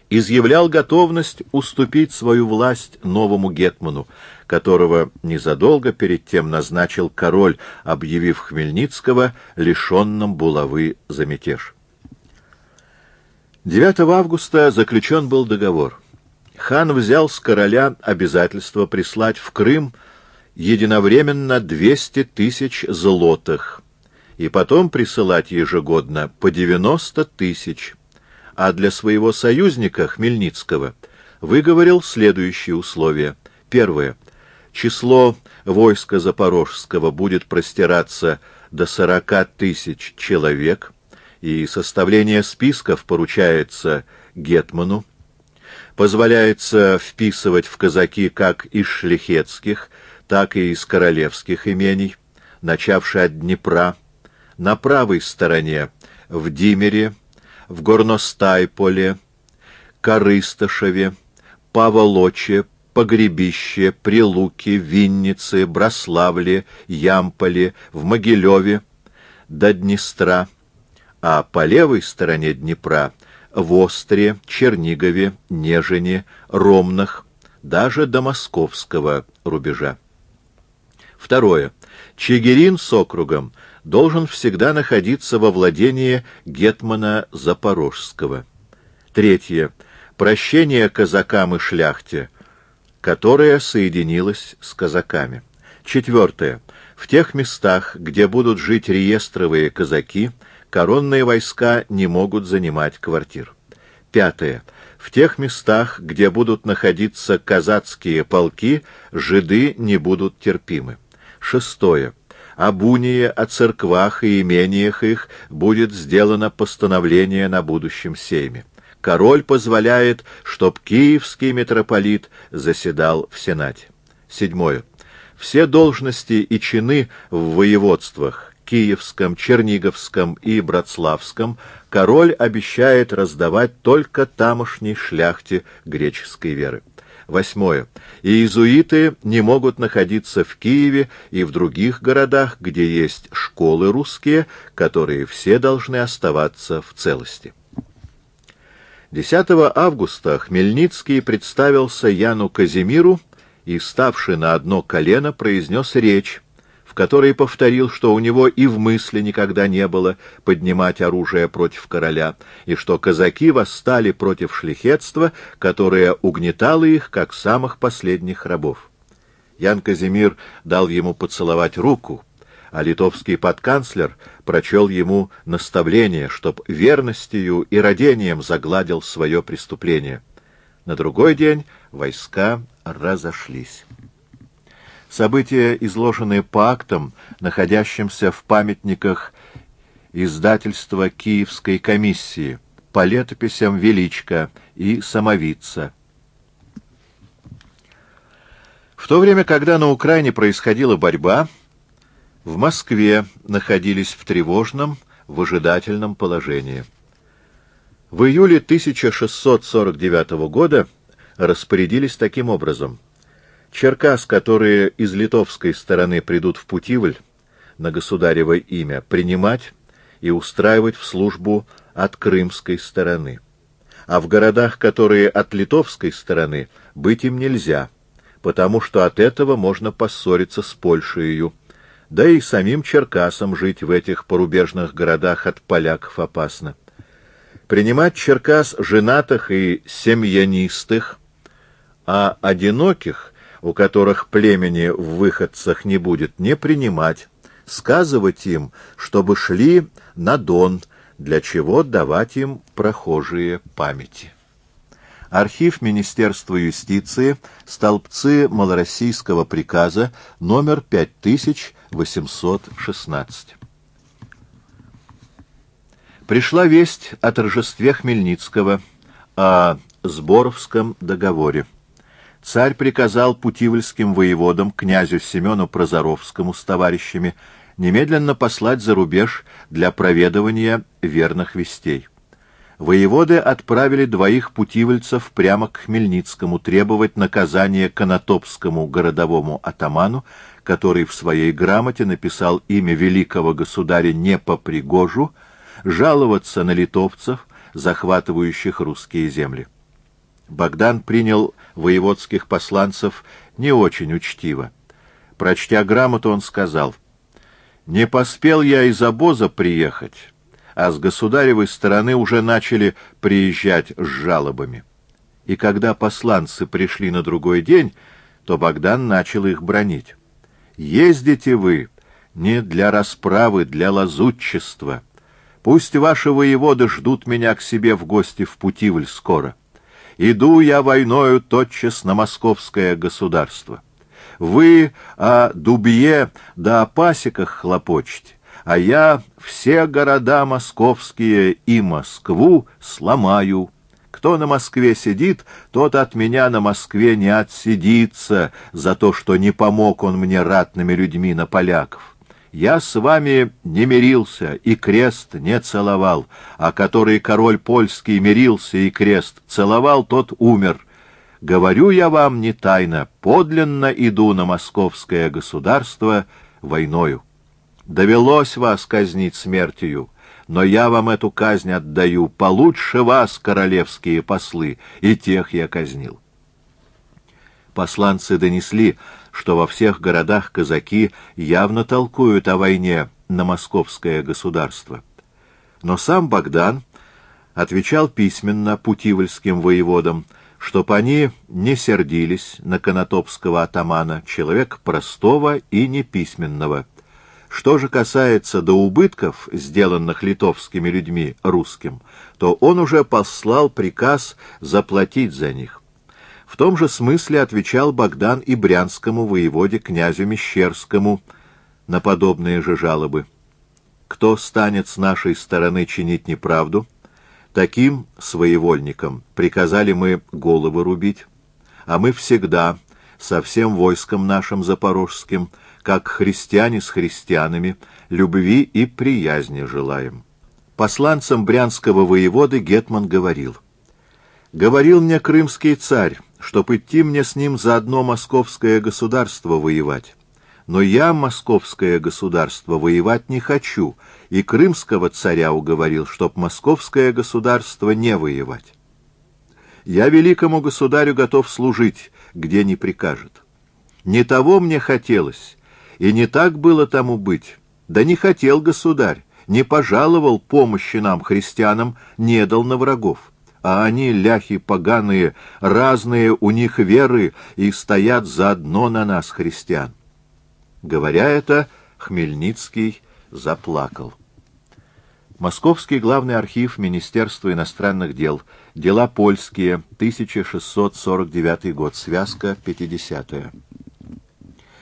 изъявлял готовность уступить свою власть новому гетману, которого незадолго перед тем назначил король, объявив Хмельницкого лишенным булавы за мятеж. 9 августа заключен был договор. Хан взял с короля обязательство прислать в Крым единовременно 200 тысяч злотых и потом присылать ежегодно по 90 тысяч, а для своего союзника Хмельницкого выговорил следующие условия. Первое. Число войска Запорожского будет простираться до 40 тысяч человек, и составление списков поручается гетману. Позволяется вписывать в казаки как из шляхетских, так и из королевских имений, начавши от Днепра, на правой стороне в Димере, в Горностайполе, Корыстышеве, Паволоче, Погребище, Прилуке, Виннице, Брославле, Ямполе, в Могилеве, до Днестра, а по левой стороне Днепра в Остре, Чернигове, Нежине, Ромнах, даже до московского рубежа. Второе. Чигирин с округом должен всегда находиться во владении гетмана Запорожского. Третье. Прощение казакам и шляхте, которая соединилась с казаками. Четвертое. В тех местах, где будут жить реестровые казаки, коронные войска не могут занимать квартир. Пятое. В тех местах, где будут находиться казацкие полки, жиды не будут терпимы. Шестое. Об унии, о церквах и имениях их будет сделано постановление на будущем сейме. Король позволяет, чтоб киевский митрополит заседал в Сенате. Седьмое. Все должности и чины в воеводствах Киевском, Черниговском и Братславском король обещает раздавать только тамошней шляхте греческой веры. Восьмое. Иезуиты не могут находиться в Киеве и в других городах, где есть школы русские, которые все должны оставаться в целости. 10 августа Хмельницкий представился Яну Казимиру и, ставший на одно колено, произнес речь, в которой повторил, что у него и в мысли никогда не было поднимать оружие против короля, и что казаки восстали против шляхетства, которое угнетало их, как самых последних рабов. Ян Казимир дал ему поцеловать руку, а литовский подканцлер прочел ему наставление, чтоб верностью и радением загладил свое преступление. На другой день войска разошлись. События, изложенные по актам, находящимся в памятниках издательства Киевской комиссии, по летописям Величко и Самовица. В то время, когда на Украине происходила борьба, в Москве находились в тревожном, выжидательном положении. В июле 1649 года распорядились таким образом: Черкас, которые из литовской стороны придут в Путивль на государево имя, принимать и устраивать в службу от крымской стороны. А в городах, которые от литовской стороны, быть им нельзя, потому что от этого можно поссориться с Польшею, да и самим черкасам жить в этих порубежных городах от поляков опасно. Принимать черкас женатых и семьянистых, а одиноких, у которых племени в выходцах не будет, не принимать, сказывать им, чтобы шли на Дон, для чего давать им прохожие памяти. Архив Министерства юстиции, столбцы малороссийского приказа, номер 5816. Пришла весть о торжестве Хмельницкого, о Сборовском договоре. Царь приказал путивльским воеводам, князю Семену Прозоровскому с товарищами, немедленно послать за рубеж для проведывания верных вестей. Воеводы отправили 2 путивльцев прямо к Хмельницкому требовать наказания конотопскому городовому атаману, который в своей грамоте написал имя великого государя не по Пригожу, жаловаться на литовцев, захватывающих русские земли. Богдан принял воеводских посланцев не очень учтиво. Прочтя грамоту, он сказал: «Не поспел я из обоза приехать, а с государевой стороны уже начали приезжать с жалобами». И когда посланцы пришли на другой день, то Богдан начал их бранить. «Ездите вы не для расправы, для лазутчества. Пусть ваши воеводы ждут меня к себе в гости в Путивль скоро. Иду я войною тотчас на московское государство. Вы о Дубье да о пасеках хлопочете, а я все города московские и Москву сломаю. Кто на Москве сидит, тот от меня на Москве не отсидится за то, что не помог он мне ратными людьми на поляков. Я с вами не мирился и крест не целовал, а который король польский мирился и крест целовал, тот умер. Говорю я вам не тайно, подлинно иду на московское государство войною. Довелось вас казнить смертью, но я вам эту казнь отдаю, получше вас, королевские послы, и тех я казнил». Посланцы донесли, что во всех городах казаки явно толкуют о войне на московское государство. Но сам Богдан отвечал письменно путивльским воеводам, чтоб они не сердились на конотопского атамана, человека простого и неписьменного. Что же касается до убытков, сделанных литовскими людьми русским, то он уже послал приказ заплатить за них. В том же смысле отвечал Богдан и брянскому воеводе князю Мещерскому на подобные же жалобы. «Кто станет с нашей стороны чинить неправду, таким своевольникам приказали мы головы рубить, а мы всегда со всем войском нашим запорожским, как христиане с христианами, любви и приязни желаем». Посланцам брянского воеводы гетман говорил: «Говорил мне крымский царь, чтоб идти мне с ним за одно московское государство воевать. Но я московское государство воевать не хочу, и крымского царя уговорил, чтоб московское государство не воевать. Я великому государю готов служить, где не прикажет. Не того мне хотелось, и не так было тому быть. Да не хотел государь, не пожаловал помощи нам, христианам, не дал на врагов. А они, ляхи поганые, разные у них веры, и стоят заодно на нас, христиан». Говоря это, Хмельницкий заплакал. Московский главный архив Министерства иностранных дел. Дела польские, 1649 год, связка 50.